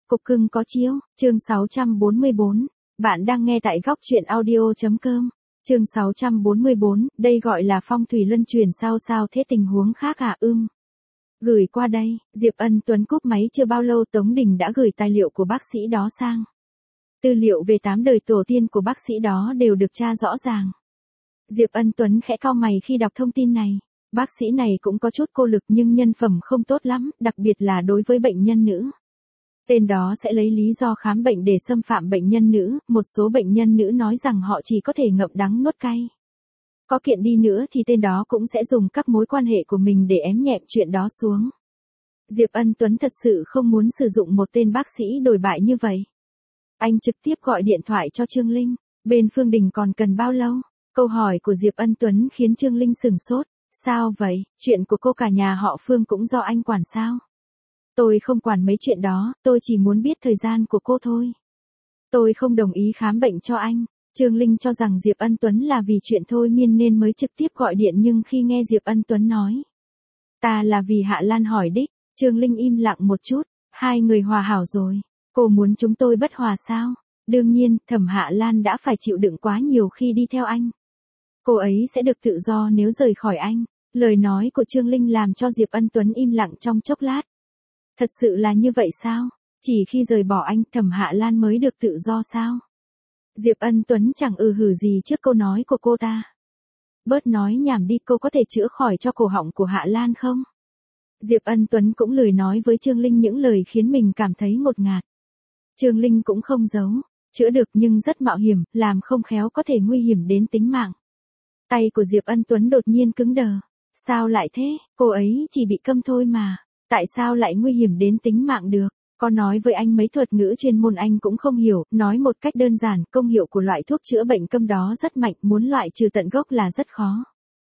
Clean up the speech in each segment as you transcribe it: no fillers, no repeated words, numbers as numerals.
Cục cưng có chiếu, chương 644. Bạn đang nghe tại góc truyện audio.com. Chương 644, đây gọi là phong thủy luân chuyển sao thế tình huống khác à? Gửi qua đây, Diệp Ân Tuấn cúp máy chưa bao lâu Tống Đình đã gửi tài liệu của bác sĩ đó sang. Tư liệu về 8 đời tổ tiên của bác sĩ đó đều được tra rõ ràng. Diệp Ân Tuấn khẽ cau mày khi đọc thông tin này. Bác sĩ này cũng có chút cô lực nhưng nhân phẩm không tốt lắm, đặc biệt là đối với bệnh nhân nữ. Tên đó sẽ lấy lý do khám bệnh để xâm phạm bệnh nhân nữ, một số bệnh nhân nữ nói rằng họ chỉ có thể ngậm đắng nuốt cay. Có kiện đi nữa thì tên đó cũng sẽ dùng các mối quan hệ của mình để ém nhẹm chuyện đó xuống. Diệp Ân Tuấn thật sự không muốn sử dụng một tên bác sĩ đồi bại như vậy. Anh trực tiếp gọi điện thoại cho Trương Linh, bên Phương Đình còn cần bao lâu? Câu hỏi của Diệp Ân Tuấn khiến Trương Linh sửng sốt. Sao vậy, chuyện của cô cả nhà họ Phương cũng do anh quản sao? Tôi không quản mấy chuyện đó, tôi chỉ muốn biết thời gian của cô thôi. Tôi không đồng ý khám bệnh cho anh. Trương Linh cho rằng Diệp Ân Tuấn là vì chuyện thôi miên nên mới trực tiếp gọi điện, nhưng khi nghe Diệp Ân Tuấn nói, ta là vì Hạ Lan hỏi đích, Trương Linh im lặng một chút. Hai người hòa hảo rồi, cô muốn chúng tôi bất hòa sao? Đương nhiên, Thẩm Hạ Lan đã phải chịu đựng quá nhiều khi đi theo anh. Cô ấy sẽ được tự do nếu rời khỏi anh. Lời nói của Trương Linh làm cho Diệp Ân Tuấn im lặng trong chốc lát. Thật sự là như vậy sao? Chỉ khi rời bỏ anh, Thẩm Hạ Lan mới được tự do sao? Diệp Ân Tuấn chẳng hử gì trước câu nói của cô ta. Bớt nói nhảm đi, cô có thể chữa khỏi cho cổ họng của Hạ Lan không? Diệp Ân Tuấn cũng lười nói với Trương Linh những lời khiến mình cảm thấy ngột ngạt. Trương Linh cũng không giấu, chữa được nhưng rất mạo hiểm, làm không khéo có thể nguy hiểm đến tính mạng. Tay của Diệp Ân Tuấn đột nhiên cứng đờ. Sao lại thế, cô ấy chỉ bị câm thôi mà. Tại sao lại nguy hiểm đến tính mạng được? Có nói với anh mấy thuật ngữ chuyên môn anh cũng không hiểu, nói một cách đơn giản, công hiệu của loại thuốc chữa bệnh câm đó rất mạnh, muốn loại trừ tận gốc là rất khó.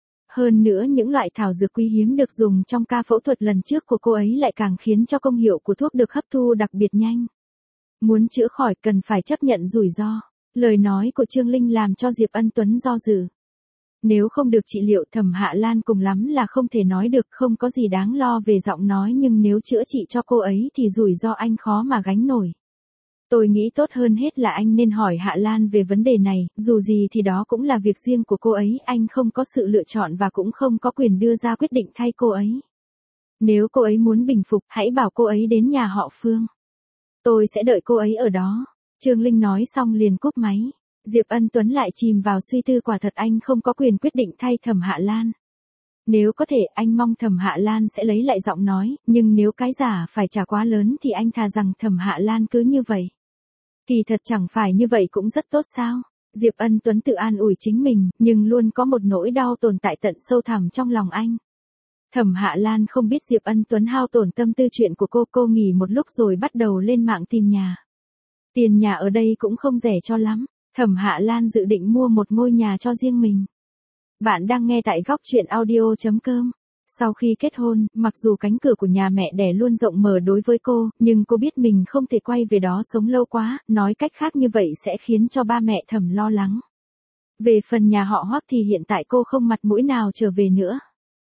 Hơn nữa những loại thảo dược quý hiếm được dùng trong ca phẫu thuật lần trước của cô ấy lại càng khiến cho công hiệu của thuốc được hấp thu đặc biệt nhanh. Muốn chữa khỏi cần phải chấp nhận rủi ro. Lời nói của Trương Linh làm cho Diệp Ân Tuấn do dự. Nếu không được trị liệu, Thẩm Hạ Lan cùng lắm là không thể nói được, không có gì đáng lo về giọng nói, nhưng nếu chữa trị cho cô ấy thì rủi ro anh khó mà gánh nổi. Tôi nghĩ tốt hơn hết là anh nên hỏi Hạ Lan về vấn đề này, dù gì thì đó cũng là việc riêng của cô ấy, anh không có sự lựa chọn và cũng không có quyền đưa ra quyết định thay cô ấy. Nếu cô ấy muốn bình phục, hãy bảo cô ấy đến nhà họ Phương. Tôi sẽ đợi cô ấy ở đó. Trương Linh nói xong liền cúp máy. Diệp Ân Tuấn lại chìm vào suy tư, quả thật anh không có quyền quyết định thay Thẩm Hạ Lan. Nếu có thể, anh mong Thẩm Hạ Lan sẽ lấy lại giọng nói, nhưng nếu cái giả phải trả quá lớn thì anh thà rằng Thẩm Hạ Lan cứ như vậy. Kỳ thật chẳng phải như vậy cũng rất tốt sao? Diệp Ân Tuấn tự an ủi chính mình, nhưng luôn có một nỗi đau tồn tại tận sâu thẳm trong lòng anh. Thẩm Hạ Lan không biết Diệp Ân Tuấn hao tổn tâm tư chuyện của cô nghỉ một lúc rồi bắt đầu lên mạng tìm nhà. Tiền nhà ở đây cũng không rẻ cho lắm. Thẩm Hạ Lan dự định mua một ngôi nhà cho riêng mình. Bạn đang nghe tại góc truyện audio.com. Sau khi kết hôn, mặc dù cánh cửa của nhà mẹ đẻ luôn rộng mở đối với cô, nhưng cô biết mình không thể quay về đó sống lâu quá, nói cách khác như vậy sẽ khiến cho ba mẹ Thẩm lo lắng. Về phần nhà họ Hoắc thì hiện tại cô không mặt mũi nào trở về nữa.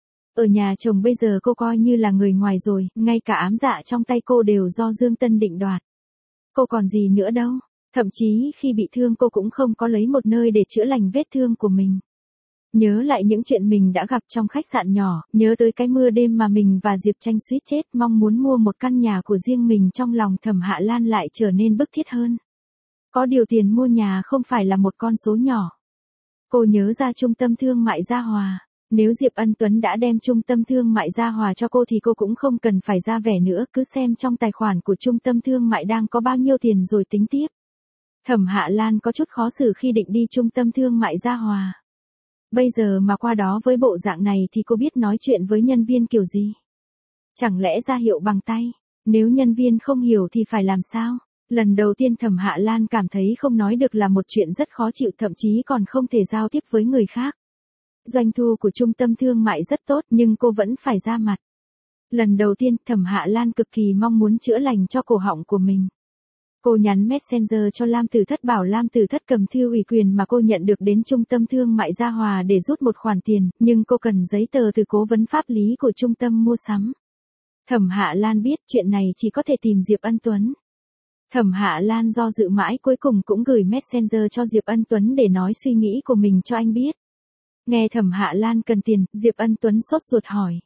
Ở nhà chồng bây giờ cô coi như là người ngoài rồi, ngay cả ám dạ trong tay cô đều do Dương Tân định đoạt. Cô còn gì nữa đâu. Thậm chí khi bị thương cô cũng không có lấy một nơi để chữa lành vết thương của mình. Nhớ lại những chuyện mình đã gặp trong khách sạn nhỏ, nhớ tới cái mưa đêm mà mình và Diệp Tranh suýt chết, mong muốn mua một căn nhà của riêng mình, trong lòng Thẩm Hạ Lan lại trở nên bức thiết hơn. Có điều tiền mua nhà không phải là một con số nhỏ. Cô nhớ ra trung tâm thương mại Gia Hòa. Nếu Diệp Ân Tuấn đã đem trung tâm thương mại Gia Hòa cho cô thì cô cũng không cần phải ra vẻ nữa, cứ xem trong tài khoản của trung tâm thương mại đang có bao nhiêu tiền rồi tính tiếp. Thẩm Hạ Lan có chút khó xử khi định đi trung tâm thương mại Gia Hòa. Bây giờ mà qua đó với bộ dạng này thì cô biết nói chuyện với nhân viên kiểu gì? Chẳng lẽ ra hiệu bằng tay? Nếu nhân viên không hiểu thì phải làm sao? Lần đầu tiên Thẩm Hạ Lan cảm thấy không nói được là một chuyện rất khó chịu, thậm chí còn không thể giao tiếp với người khác. Doanh thu của trung tâm thương mại rất tốt nhưng cô vẫn phải ra mặt. Lần đầu tiên Thẩm Hạ Lan cực kỳ mong muốn chữa lành cho cổ họng của mình. Cô nhắn Messenger cho Lam Tử Thất bảo Lam Tử Thất cầm thư ủy quyền mà cô nhận được đến trung tâm thương mại Gia Hòa để rút một khoản tiền, nhưng cô cần giấy tờ từ cố vấn pháp lý của trung tâm mua sắm. Thẩm Hạ Lan biết chuyện này chỉ có thể tìm Diệp Ân Tuấn. Thẩm Hạ Lan do dự mãi cuối cùng cũng gửi Messenger cho Diệp Ân Tuấn để nói suy nghĩ của mình cho anh biết. Nghe Thẩm Hạ Lan cần tiền, Diệp Ân Tuấn sốt ruột hỏi.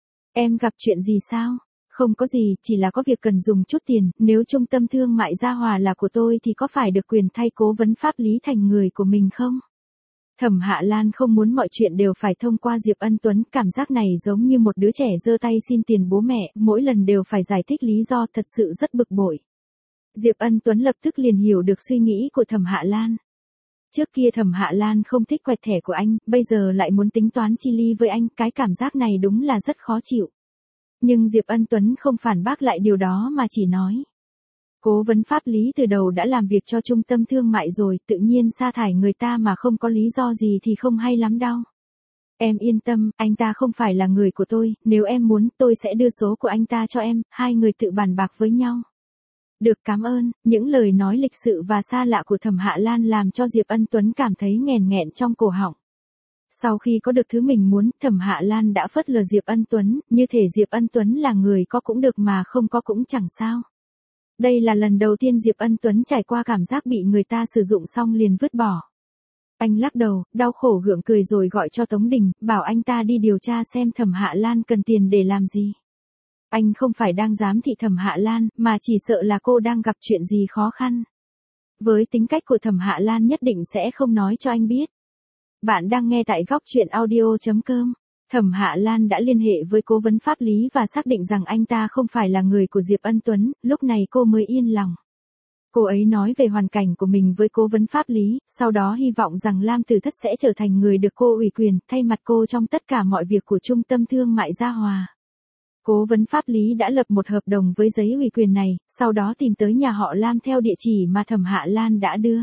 Em gặp chuyện gì sao? Không có gì, chỉ là có việc cần dùng chút tiền, nếu trung tâm thương mại Gia Hòa là của tôi thì có phải được quyền thay cố vấn pháp lý thành người của mình không? Thẩm Hạ Lan không muốn mọi chuyện đều phải thông qua Diệp Ân Tuấn, cảm giác này giống như một đứa trẻ giơ tay xin tiền bố mẹ, mỗi lần đều phải giải thích lý do, thật sự rất bực bội. Diệp Ân Tuấn lập tức liền hiểu được suy nghĩ của Thẩm Hạ Lan. Trước kia Thẩm Hạ Lan không thích quẹt thẻ của anh, bây giờ lại muốn tính toán chi ly với anh, cái cảm giác này đúng là rất khó chịu. Nhưng Diệp Ân Tuấn không phản bác lại điều đó mà chỉ nói. Cố vấn pháp lý từ đầu đã làm việc cho trung tâm thương mại rồi, tự nhiên sa thải người ta mà không có lý do gì thì không hay lắm đâu. Em yên tâm, anh ta không phải là người của tôi, nếu em muốn tôi sẽ đưa số của anh ta cho em, hai người tự bàn bạc với nhau. Được, cảm ơn. Những lời nói lịch sự và xa lạ của Thẩm Hạ Lan làm cho Diệp Ân Tuấn cảm thấy nghẹn nghẹn trong cổ họng. Sau khi có được thứ mình muốn, Thẩm Hạ Lan đã phớt lờ Diệp Ân Tuấn, như thể Diệp Ân Tuấn là người có cũng được mà không có cũng chẳng sao. Đây là lần đầu tiên Diệp Ân Tuấn trải qua cảm giác bị người ta sử dụng xong liền vứt bỏ. Anh lắc đầu, đau khổ gượng cười rồi gọi cho Tống Đình, bảo anh ta đi điều tra xem Thẩm Hạ Lan cần tiền để làm gì. Anh không phải đang giám thị Thẩm Hạ Lan, mà chỉ sợ là cô đang gặp chuyện gì khó khăn. Với tính cách của Thẩm Hạ Lan nhất định sẽ không nói cho anh biết. Bạn đang nghe tại góc truyện audio.com. Thẩm Hạ Lan đã liên hệ với cố vấn pháp lý và xác định rằng anh ta không phải là người của Diệp Ân Tuấn, lúc này cô mới yên lòng. Cô ấy nói về hoàn cảnh của mình với cố vấn pháp lý, sau đó hy vọng rằng Lam Tử Thất sẽ trở thành người được cô ủy quyền, thay mặt cô trong tất cả mọi việc của trung tâm thương mại Gia Hòa. Cố vấn pháp lý đã lập một hợp đồng với giấy ủy quyền này, sau đó tìm tới nhà họ Lam theo địa chỉ mà Thẩm Hạ Lan đã đưa.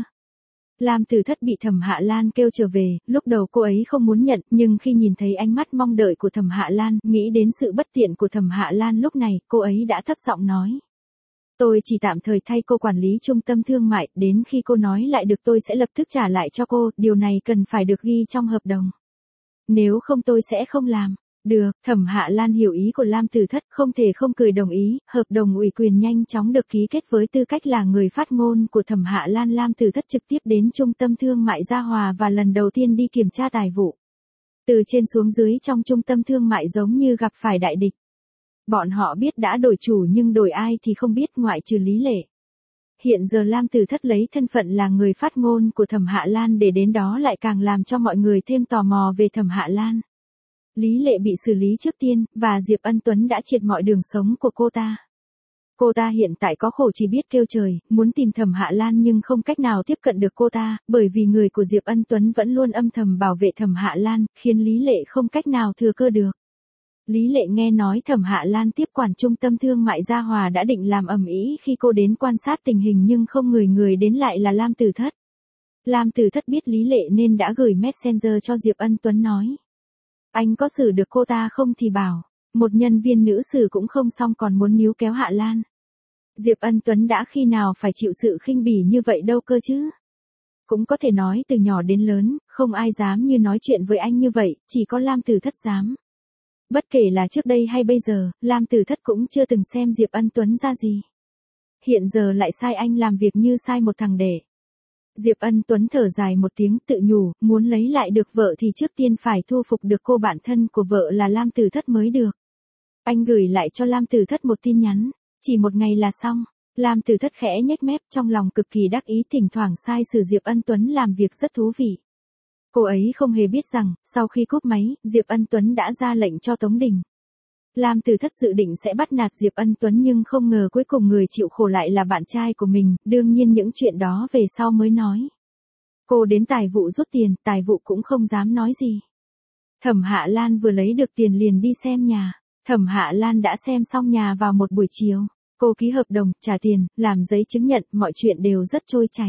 Lam Tử Thất bị Thẩm Hạ Lan kêu trở về, lúc đầu cô ấy không muốn nhận, nhưng khi nhìn thấy ánh mắt mong đợi của Thẩm Hạ Lan, nghĩ đến sự bất tiện của Thẩm Hạ Lan lúc này, cô ấy đã thấp giọng nói. Tôi chỉ tạm thời thay cô quản lý trung tâm thương mại, đến khi cô nói lại được tôi sẽ lập tức trả lại cho cô, điều này cần phải được ghi trong hợp đồng. Nếu không tôi sẽ không làm. Được, Thẩm Hạ Lan hiểu ý của Lam Tử Thất, không thể không cười đồng ý, hợp đồng ủy quyền nhanh chóng được ký kết với tư cách là người phát ngôn của Thẩm Hạ Lan. Lam Tử Thất trực tiếp đến trung tâm thương mại Gia Hòa và lần đầu tiên đi kiểm tra tài vụ. Từ trên xuống dưới trong trung tâm thương mại giống như gặp phải đại địch. Bọn họ biết đã đổi chủ nhưng đổi ai thì không biết ngoại trừ Lý Lệ. Hiện giờ Lam Tử Thất lấy thân phận là người phát ngôn của Thẩm Hạ Lan để đến đó lại càng làm cho mọi người thêm tò mò về Thẩm Hạ Lan. Lý Lệ bị xử lý trước tiên, và Diệp Ân Tuấn đã triệt mọi đường sống của cô ta. Cô ta hiện tại có khổ chỉ biết kêu trời, muốn tìm Thẩm Hạ Lan nhưng không cách nào tiếp cận được cô ta, bởi vì người của Diệp Ân Tuấn vẫn luôn âm thầm bảo vệ Thẩm Hạ Lan, khiến Lý Lệ không cách nào thừa cơ được. Lý Lệ nghe nói Thẩm Hạ Lan tiếp quản trung tâm thương mại Gia Hòa đã định làm ầm ĩ khi cô đến quan sát tình hình nhưng không ngờ người đến lại là Lam Tử Thất. Lam Tử Thất biết Lý Lệ nên đã gửi Messenger cho Diệp Ân Tuấn nói. Anh có xử được cô ta không thì bảo, một nhân viên nữ xử cũng không xong còn muốn níu kéo Hạ Lan. Diệp Ân Tuấn đã khi nào phải chịu sự khinh bỉ như vậy đâu cơ chứ. Cũng có thể nói từ nhỏ đến lớn, không ai dám như nói chuyện với anh như vậy, chỉ có Lam Tử Thất dám. Bất kể là trước đây hay bây giờ, Lam Tử Thất cũng chưa từng xem Diệp Ân Tuấn ra gì. Hiện giờ lại sai anh làm việc như sai một thằng đẻ. Diệp Ân Tuấn thở dài một tiếng tự nhủ, muốn lấy lại được vợ thì trước tiên phải thu phục được cô bạn thân của vợ là Lam Tử Thất mới được. Anh gửi lại cho Lam Tử Thất một tin nhắn, chỉ một ngày là xong. Lam Tử Thất khẽ nhếch mép trong lòng cực kỳ đắc ý, thỉnh thoảng sai sử Diệp Ân Tuấn làm việc rất thú vị. Cô ấy không hề biết rằng, sau khi cúp máy, Diệp Ân Tuấn đã ra lệnh cho Tống Đình. Lam Tử Thất dự định sẽ bắt nạt Diệp Ân Tuấn nhưng không ngờ cuối cùng người chịu khổ lại là bạn trai của mình, đương nhiên những chuyện đó về sau mới nói. Cô đến tài vụ rút tiền, tài vụ cũng không dám nói gì. Thẩm Hạ Lan vừa lấy được tiền liền đi xem nhà. Thẩm Hạ Lan đã xem xong nhà vào một buổi chiều. Cô ký hợp đồng, trả tiền, làm giấy chứng nhận, mọi chuyện đều rất trôi chảy.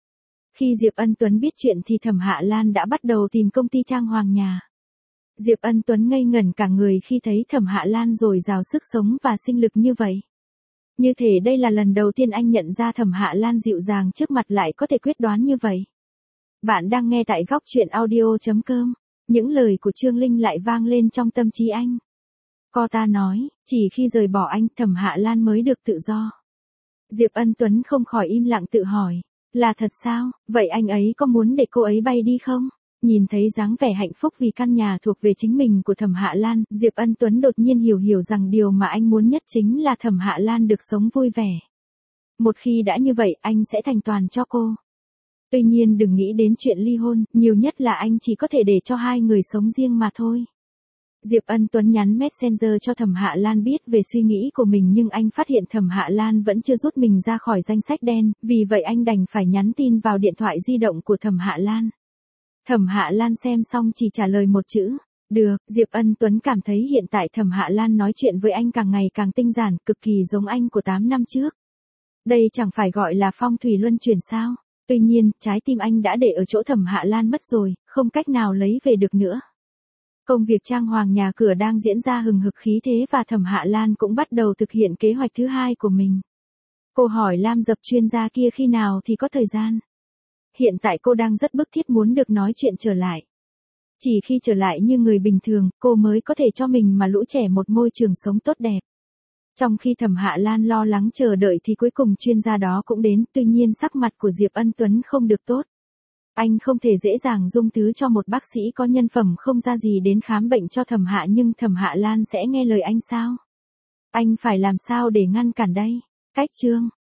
Khi Diệp Ân Tuấn biết chuyện thì Thẩm Hạ Lan đã bắt đầu tìm công ty trang hoàng nhà. Diệp Ân Tuấn ngây ngẩn cả người khi thấy Thẩm Hạ Lan dồi dào sức sống và sinh lực như vậy. Như thể đây là lần đầu tiên anh nhận ra Thẩm Hạ Lan dịu dàng trước mặt lại có thể quyết đoán như vậy. Bạn đang nghe tại góc truyện audio.com. Những lời của Trương Linh lại vang lên trong tâm trí anh. Cô ta nói, chỉ khi rời bỏ anh, Thẩm Hạ Lan mới được tự do. Diệp Ân Tuấn không khỏi im lặng tự hỏi. Là thật sao, vậy anh ấy có muốn để cô ấy bay đi không? Nhìn thấy dáng vẻ hạnh phúc vì căn nhà thuộc về chính mình của Thẩm Hạ Lan, Diệp Ân Tuấn đột nhiên hiểu rằng điều mà anh muốn nhất chính là Thẩm Hạ Lan được sống vui vẻ. Một khi đã như vậy, anh sẽ thành toàn cho cô. Tuy nhiên đừng nghĩ đến chuyện ly hôn, nhiều nhất là anh chỉ có thể để cho hai người sống riêng mà thôi. Diệp Ân Tuấn nhắn Messenger cho Thẩm Hạ Lan biết về suy nghĩ của mình nhưng anh phát hiện Thẩm Hạ Lan vẫn chưa rút mình ra khỏi danh sách đen, vì vậy anh đành phải nhắn tin vào điện thoại di động của Thẩm Hạ Lan. Thẩm Hạ Lan xem xong chỉ trả lời một chữ, được. Diệp Ân Tuấn cảm thấy hiện tại Thẩm Hạ Lan nói chuyện với anh càng ngày càng tinh giản, cực kỳ giống anh của 8 năm trước. Đây chẳng phải gọi là phong thủy luân chuyển sao? Tuy nhiên, trái tim anh đã để ở chỗ Thẩm Hạ Lan mất rồi, không cách nào lấy về được nữa. Công việc trang hoàng nhà cửa đang diễn ra hừng hực khí thế và Thẩm Hạ Lan cũng bắt đầu thực hiện kế hoạch thứ hai của mình. Cô hỏi Lam Dập chuyên gia kia khi nào thì có thời gian. Hiện tại cô đang rất bức thiết muốn được nói chuyện trở lại. Chỉ khi trở lại như người bình thường, cô mới có thể cho mình mà lũ trẻ một môi trường sống tốt đẹp. Trong khi Thẩm Hạ Lan lo lắng chờ đợi thì cuối cùng chuyên gia đó cũng đến, tuy nhiên sắc mặt của Diệp Ân Tuấn không được tốt. Anh không thể dễ dàng dung thứ cho một bác sĩ có nhân phẩm không ra gì đến khám bệnh cho Thẩm Hạ nhưng Thẩm Hạ Lan sẽ nghe lời anh sao? Anh phải làm sao để ngăn cản đây? Cách chương